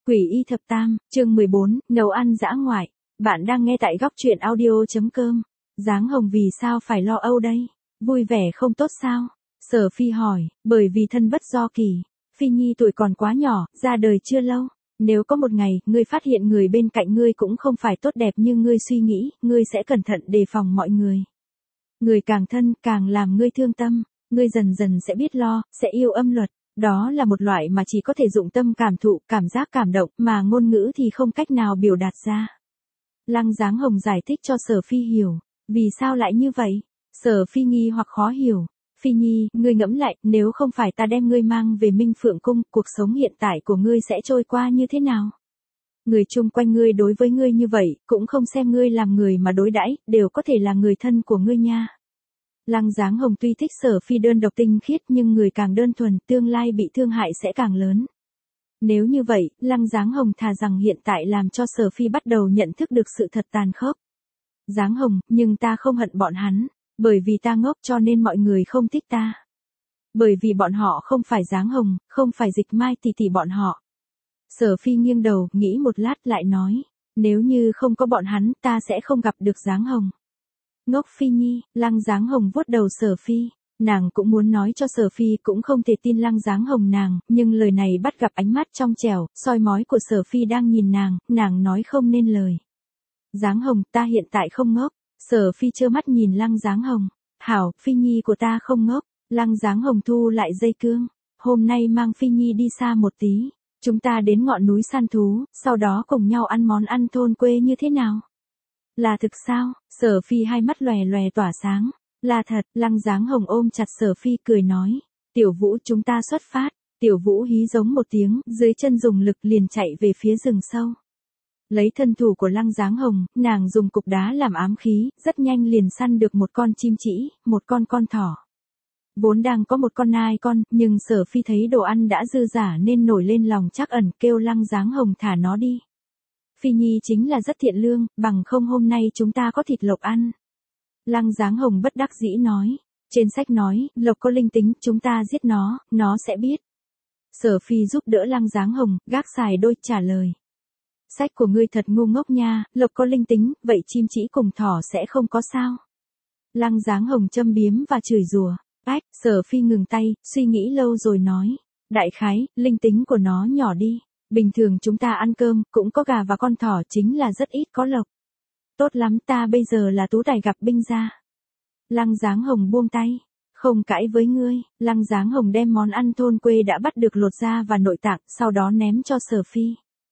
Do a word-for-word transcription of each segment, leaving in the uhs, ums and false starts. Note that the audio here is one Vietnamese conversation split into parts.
Quỷ y thập tam, chương mười bốn, nấu ăn dã ngoại. Bạn đang nghe tại góc truyện audio.com. Giáng Hồng vì sao phải lo âu đây? Vui vẻ không tốt sao? Sở Phi hỏi, bởi vì thân bất do kỳ. Phi Nhi tuổi còn quá nhỏ, ra đời chưa lâu. Nếu có một ngày, ngươi phát hiện người bên cạnh ngươi cũng không phải tốt đẹp như ngươi suy nghĩ, ngươi sẽ cẩn thận đề phòng mọi người. Người càng thân, càng làm ngươi thương tâm, ngươi dần dần sẽ biết lo, sẽ yêu âm luật. Đó là một loại mà chỉ có thể dụng tâm cảm thụ, cảm giác cảm động, mà ngôn ngữ thì không cách nào biểu đạt ra. Lăng Giáng Hồng giải thích cho Sở Phi hiểu, vì sao lại như vậy? Sở Phi nghi hoặc khó hiểu. Phi Nhi, ngươi ngẫm lại, nếu không phải ta đem ngươi mang về Minh Phượng Cung, cuộc sống hiện tại của ngươi sẽ trôi qua như thế nào? Người chung quanh ngươi đối với ngươi như vậy, cũng không xem ngươi làm người mà đối đãi, đều có thể là người thân của ngươi nha. Lăng Giáng Hồng tuy thích Sở Phi đơn độc tinh khiết nhưng người càng đơn thuần, tương lai bị thương hại sẽ càng lớn. Nếu như vậy, Lăng Giáng Hồng thà rằng hiện tại làm cho Sở Phi bắt đầu nhận thức được sự thật tàn khốc. Giáng Hồng, nhưng ta không hận bọn hắn, bởi vì ta ngốc cho nên mọi người không thích ta. Bởi vì bọn họ không phải Giáng Hồng, không phải Dịch Mai tỷ tỷ bọn họ. Sở Phi nghiêng đầu, nghĩ một lát lại nói, nếu như không có bọn hắn, ta sẽ không gặp được Giáng Hồng. Ngốc Phi Nhi, Lăng Giáng Hồng vuốt đầu Sở Phi, nàng cũng muốn nói cho Sở Phi cũng không thể tin Lăng Giáng Hồng nàng, nhưng lời này bắt gặp ánh mắt trong trẻo, soi mói của Sở Phi đang nhìn nàng, nàng nói không nên lời. Giáng Hồng, ta hiện tại không ngốc. Sở Phi trơ mắt nhìn Lăng Giáng Hồng, hảo, Phi Nhi của ta không ngốc. Lăng Giáng Hồng thu lại dây cương, hôm nay mang Phi Nhi đi xa một tí, chúng ta đến ngọn núi săn thú, sau đó cùng nhau ăn món ăn thôn quê như thế nào? Là thực sao? Sở Phi hai mắt lòe lòe tỏa sáng. Là thật. Lăng Giáng Hồng ôm chặt Sở Phi cười nói, Tiểu Vũ chúng ta xuất phát. Tiểu Vũ hí giống một tiếng, dưới chân dùng lực liền chạy về phía rừng sâu. Lấy thân thủ của Lăng Giáng Hồng, nàng dùng cục đá làm ám khí, rất nhanh liền săn được một con chim trĩ, một con con thỏ. Vốn đang có một con nai con, nhưng Sở Phi thấy đồ ăn đã dư dả nên nổi lên lòng trắc ẩn, kêu Lăng Giáng Hồng thả nó đi. Phi Nhi chính là rất thiện lương, bằng không hôm nay chúng ta có thịt lộc ăn. Lăng Giáng Hồng bất đắc dĩ nói, trên sách nói, lộc có linh tính, chúng ta giết nó, nó sẽ biết. Sở Phi giúp đỡ Lăng Giáng Hồng, gác xài đôi trả lời. Sách của ngươi thật ngu ngốc nha, lộc có linh tính, vậy chim trĩ cùng thỏ sẽ không có sao? Lăng Giáng Hồng châm biếm và chửi rủa. Ách, Sở Phi ngừng tay, suy nghĩ lâu rồi nói, đại khái, linh tính của nó nhỏ đi. Bình thường chúng ta ăn cơm, cũng có gà và con thỏ, chính là rất ít có lộc. Tốt lắm, ta bây giờ là tú tài gặp binh gia. Lăng Giáng Hồng buông tay, không cãi với ngươi. Lăng Giáng Hồng đem món ăn thôn quê đã bắt được lột da và nội tạng, sau đó ném cho Sở Phi.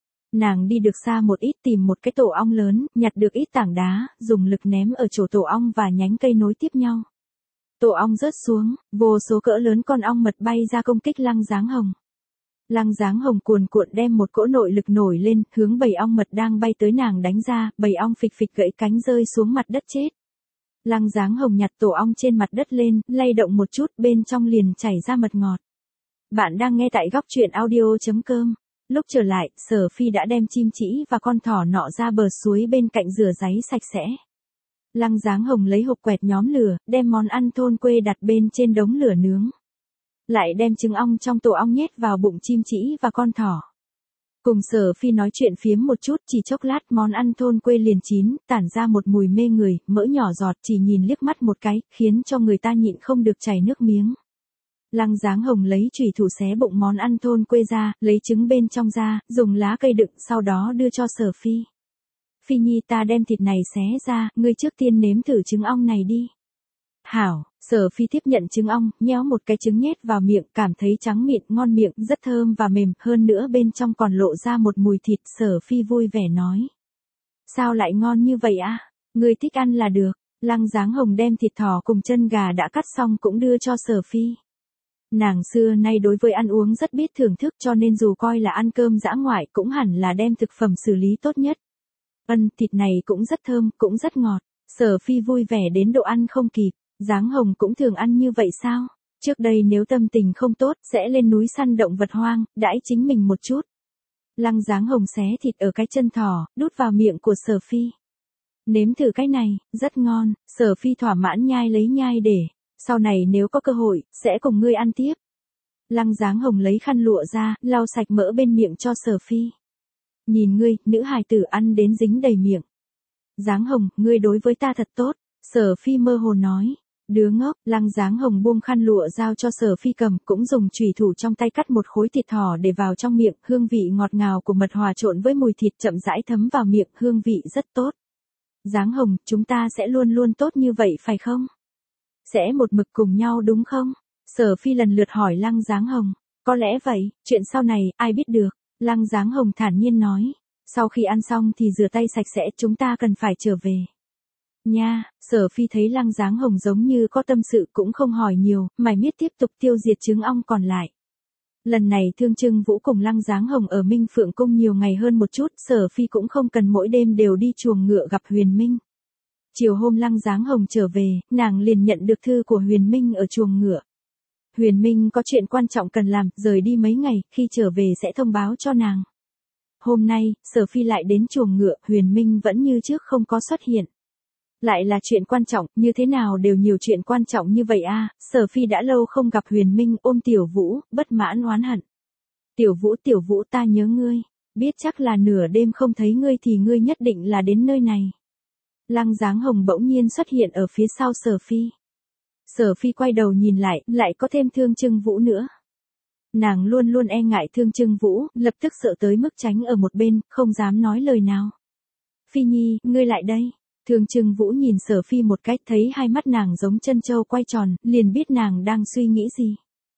Nàng đi được xa một ít tìm một cái tổ ong lớn, nhặt được ít tảng đá, dùng lực ném ở chỗ tổ ong và nhánh cây nối tiếp nhau. Tổ ong rớt xuống, vô số cỡ lớn con ong mật bay ra công kích Lăng Giáng Hồng. Lăng Giáng Hồng cuồn cuộn đem một cỗ nội lực nổi lên, hướng bầy ong mật đang bay tới nàng đánh ra, bầy ong phịch phịch gãy cánh rơi xuống mặt đất chết. Lăng Giáng Hồng nhặt tổ ong trên mặt đất lên, lay động một chút, bên trong liền chảy ra mật ngọt. Bạn đang nghe tại góc truyện audio.com. Lúc trở lại, Sở Phi đã đem chim trĩ và con thỏ nọ ra bờ suối bên cạnh rửa ráy sạch sẽ. Lăng Giáng Hồng lấy hộp quẹt nhóm lửa, đem món ăn thôn quê đặt bên trên đống lửa nướng. Lại đem trứng ong trong tổ ong nhét vào bụng chim trĩ và con thỏ. Cùng Sở Phi nói chuyện phiếm một chút, chỉ chốc lát món ăn thôn quê liền chín, tản ra một mùi mê người, mỡ nhỏ giọt, chỉ nhìn liếc mắt một cái, khiến cho người ta nhịn không được chảy nước miếng. Lăng Giáng Hồng lấy chùy thủ xé bụng món ăn thôn quê ra, lấy trứng bên trong ra, dùng lá cây đựng, sau đó đưa cho Sở Phi. Phi Nhi, ta đem thịt này xé ra, ngươi trước tiên nếm thử trứng ong này đi. Hảo. Sở Phi tiếp nhận trứng ong, nhéo một cái trứng nhét vào miệng, cảm thấy trắng mịn, ngon miệng, rất thơm và mềm, hơn nữa bên trong còn lộ ra một mùi thịt. Sở Phi vui vẻ nói, sao lại ngon như vậy à? Ngươi thích ăn là được. Lăng Giáng Hồng đem thịt thỏ cùng chân gà đã cắt xong cũng đưa cho Sở Phi. Nàng xưa nay đối với ăn uống rất biết thưởng thức, cho nên dù coi là ăn cơm dã ngoại cũng hẳn là đem thực phẩm xử lý tốt nhất. Ân, thịt này cũng rất thơm, cũng rất ngọt. Sở Phi vui vẻ đến độ ăn không kịp. Giáng Hồng cũng thường ăn như vậy sao? Trước đây nếu tâm tình không tốt, sẽ lên núi săn động vật hoang, đãi chính mình một chút. Lăng Giáng Hồng xé thịt ở cái chân thỏ, đút vào miệng của Sở Phi. Nếm thử cái này, rất ngon. Sở Phi thỏa mãn nhai lấy nhai để, sau này nếu có cơ hội, sẽ cùng ngươi ăn tiếp. Lăng Giáng Hồng lấy khăn lụa ra, lau sạch mỡ bên miệng cho Sở Phi. Nhìn ngươi, nữ hài tử ăn đến dính đầy miệng. Giáng Hồng, ngươi đối với ta thật tốt. Sở Phi mơ hồ nói. Đứa ngốc, Lăng Giáng Hồng buông khăn lụa giao cho Sở Phi cầm, cũng dùng chùy thủ trong tay cắt một khối thịt thỏ để vào trong miệng, hương vị ngọt ngào của mật hòa trộn với mùi thịt chậm rãi thấm vào miệng, hương vị rất tốt. Giáng Hồng, chúng ta sẽ luôn luôn tốt như vậy phải không? Sẽ một mực cùng nhau đúng không? Sở Phi lần lượt hỏi Lăng Giáng Hồng. Có lẽ vậy, chuyện sau này, ai biết được. Lăng Giáng Hồng thản nhiên nói. Sau khi ăn xong thì rửa tay sạch sẽ, chúng ta cần phải trở về. Nha, Sở Phi thấy Lăng Giáng Hồng giống như có tâm sự cũng không hỏi nhiều, mải miết tiếp tục tiêu diệt trứng ong còn lại. Lần này Thương Trưng Vũ cùng Lăng Giáng Hồng ở Minh Phượng Cung nhiều ngày hơn một chút, Sở Phi cũng không cần mỗi đêm đều đi chuồng ngựa gặp Huyền Minh. Chiều hôm Lăng Giáng Hồng trở về, nàng liền nhận được thư của Huyền Minh ở chuồng ngựa. Huyền Minh có chuyện quan trọng cần làm, rời đi mấy ngày, khi trở về sẽ thông báo cho nàng. Hôm nay, Sở Phi lại đến chuồng ngựa, Huyền Minh vẫn như trước không có xuất hiện. Lại là chuyện quan trọng, như thế nào đều nhiều chuyện quan trọng như vậy a. Sở Phi đã lâu không gặp Huyền Minh, ôm Tiểu Vũ, bất mãn oán hận. Tiểu Vũ, Tiểu Vũ, ta nhớ ngươi, biết chắc là nửa đêm không thấy ngươi thì ngươi nhất định là đến nơi này. Lăng Giáng Hồng bỗng nhiên xuất hiện ở phía sau Sở Phi. Sở Phi quay đầu nhìn lại, lại có thêm Thương Trưng Vũ nữa. Nàng luôn luôn e ngại Thương Trưng Vũ, lập tức sợ tới mức tránh ở một bên, không dám nói lời nào. Phi Nhi, ngươi lại đây. Thương Trưng Vũ nhìn Sở Phi một cách, thấy hai mắt nàng giống chân châu quay tròn, liền biết nàng đang suy nghĩ gì.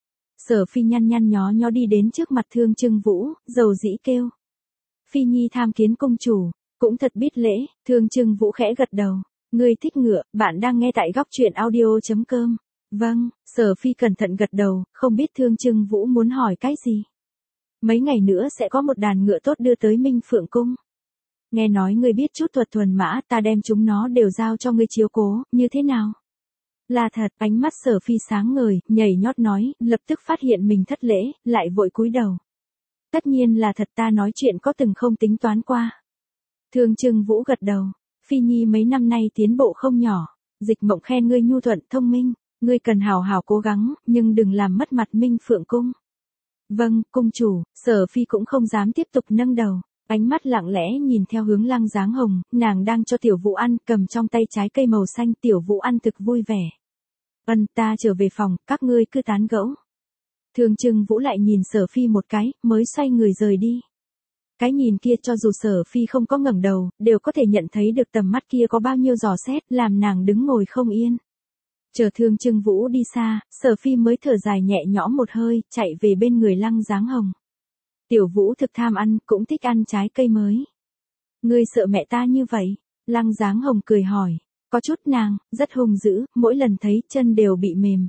Sở Phi nhăn nhăn nhó nhó đi đến trước mặt Thương Trưng Vũ, dầu dĩ kêu. Phi Nhi tham kiến công chủ, cũng thật biết lễ. Thương Trưng Vũ khẽ gật đầu. Ngươi thích ngựa, bạn đang nghe tại góc truyện audio chấm com. Vâng, Sở Phi cẩn thận gật đầu, không biết Thương Trưng Vũ muốn hỏi cái gì. Mấy ngày nữa sẽ có một đàn ngựa tốt đưa tới Minh Phượng Cung. Nghe nói ngươi biết chút thuật thuần mã, ta đem chúng nó đều giao cho ngươi chiếu cố, như thế nào? Là thật, ánh mắt Sở Phi sáng ngời, nhảy nhót nói, lập tức phát hiện mình thất lễ, lại vội cúi đầu. Tất nhiên là thật, ta nói chuyện có từng không tính toán qua. Thương Trưng Vũ gật đầu. Phi Nhi mấy năm nay tiến bộ không nhỏ, Dịch Mộng khen ngươi nhu thuận thông minh, ngươi cần hào hào cố gắng, nhưng đừng làm mất mặt Minh Phượng Cung. Vâng, cung chủ. Sở Phi cũng không dám tiếp tục nâng đầu, ánh mắt lặng lẽ nhìn theo hướng Lăng Giáng Hồng, nàng đang cho Tiểu Vũ ăn, cầm trong tay trái cây màu xanh, Tiểu Vũ ăn thực vui vẻ. Ân, ta trở về phòng, các ngươi cứ tán gẫu. Thương Trưng Vũ lại nhìn Sở Phi một cái, mới xoay người rời đi. Cái nhìn kia cho dù Sở Phi không có ngẩng đầu, đều có thể nhận thấy được tầm mắt kia có bao nhiêu dò xét, làm nàng đứng ngồi không yên. Chờ Thương Trưng Vũ đi xa, Sở Phi mới thở dài nhẹ nhõm một hơi, chạy về bên người Lăng Giáng Hồng. Tiểu Vũ thực tham ăn, cũng thích ăn trái cây mới. Ngươi sợ mẹ ta như vậy? Lăng Giáng Hồng cười hỏi. Có chút, nàng rất hung dữ, mỗi lần thấy chân đều bị mềm.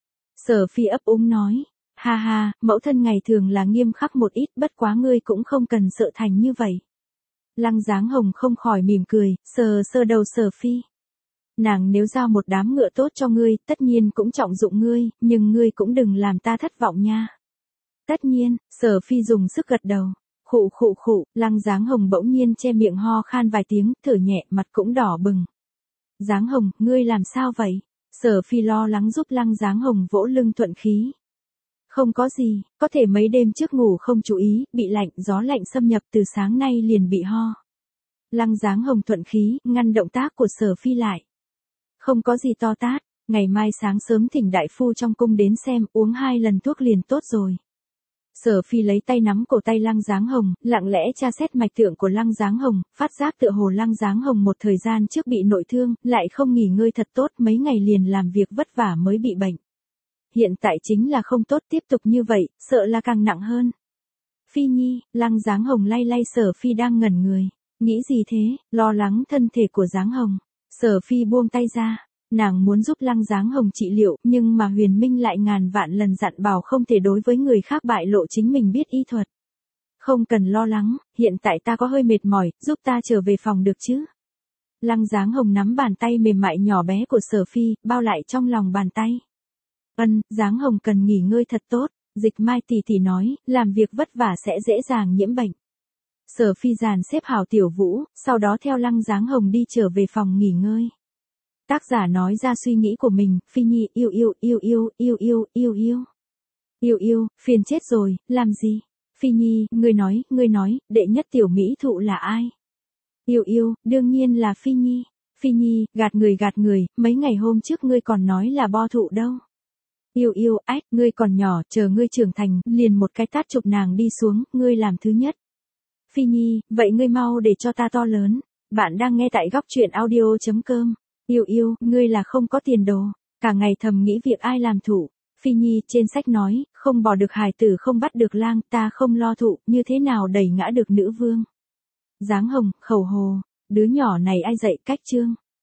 Sở Phi ấp úng nói. Ha ha, mẫu thân ngày thường là nghiêm khắc một ít, bất quá ngươi cũng không cần sợ thành như vậy. Lăng Giáng Hồng không khỏi mỉm cười, sờ sờ đầu Sở Phi. Nàng nếu giao một đám ngựa tốt cho ngươi, tất nhiên cũng trọng dụng ngươi, nhưng ngươi cũng đừng làm ta thất vọng nha. Tất nhiên. Sở Phi dùng sức gật đầu. Khụ khụ khụ, Lăng Giáng Hồng bỗng nhiên che miệng ho khan vài tiếng, thở nhẹ, mặt cũng đỏ bừng. Giáng Hồng, ngươi làm sao vậy? Sở Phi lo lắng giúp Lăng Giáng Hồng vỗ lưng thuận khí. Không có gì, có thể mấy đêm trước ngủ không chú ý, bị lạnh, gió lạnh xâm nhập từ sáng nay liền bị ho. Lăng Giáng Hồng thuận khí, ngăn động tác của Sở Phi lại. Không có gì to tát, ngày mai sáng sớm thỉnh đại phu trong cung đến xem, uống hai lần thuốc liền tốt rồi. Sở Phi lấy tay nắm cổ tay Lăng Giáng Hồng, lặng lẽ tra xét mạch tượng của Lăng Giáng Hồng, phát giác tựa hồ Lăng Giáng Hồng một thời gian trước bị nội thương, lại không nghỉ ngơi thật tốt, mấy ngày liền làm việc vất vả mới bị bệnh. Hiện tại chính là không tốt, tiếp tục như vậy, sợ là càng nặng hơn. Phi Nhi, Lăng Giáng Hồng lay lay Sở Phi đang ngẩn người. Nghĩ gì thế, lo lắng thân thể của Giáng Hồng. Sở Phi buông tay ra. Nàng muốn giúp Lăng Giáng Hồng trị liệu, nhưng mà Huyền Minh lại ngàn vạn lần dặn bảo không thể đối với người khác bại lộ chính mình biết y thuật. Không cần lo lắng, hiện tại ta có hơi mệt mỏi, giúp ta trở về phòng được chứ? Lăng Giáng Hồng nắm bàn tay mềm mại nhỏ bé của Sở Phi, bao lại trong lòng bàn tay. Ân, Giáng Hồng cần nghỉ ngơi thật tốt, Dịch Mai tỷ tỷ nói, làm việc vất vả sẽ dễ dàng nhiễm bệnh. Sở Phi dàn xếp hảo Tiểu Vũ, sau đó theo Lăng Giáng Hồng đi trở về phòng nghỉ ngơi. Tác giả nói ra suy nghĩ của mình, Phi Nhi yêu yêu yêu yêu yêu yêu yêu. Yêu yêu, phiền chết rồi, làm gì? Phi Nhi, ngươi nói, ngươi nói, đệ nhất tiểu mỹ thụ là ai? Yêu yêu, đương nhiên là Phi Nhi. Phi Nhi, gạt người gạt người, mấy ngày hôm trước ngươi còn nói là bo thụ đâu. Yêu yêu, ách, ngươi còn nhỏ, chờ ngươi trưởng thành, liền một cái tát chụp nàng đi xuống, ngươi làm thứ nhất. Phi Nhi, vậy ngươi mau để cho ta to lớn. Bạn đang nghe tại góc truyện audio.com. Yêu yêu, ngươi là không có tiền đồ, cả ngày thầm nghĩ việc ai làm thụ. Phi Nhi, trên sách nói, không bỏ được hài tử không bắt được lang, ta không lo thụ, như thế nào đẩy ngã được nữ vương. Dáng hồng, khẩu hồ, đứa nhỏ này ai dạy cách chương.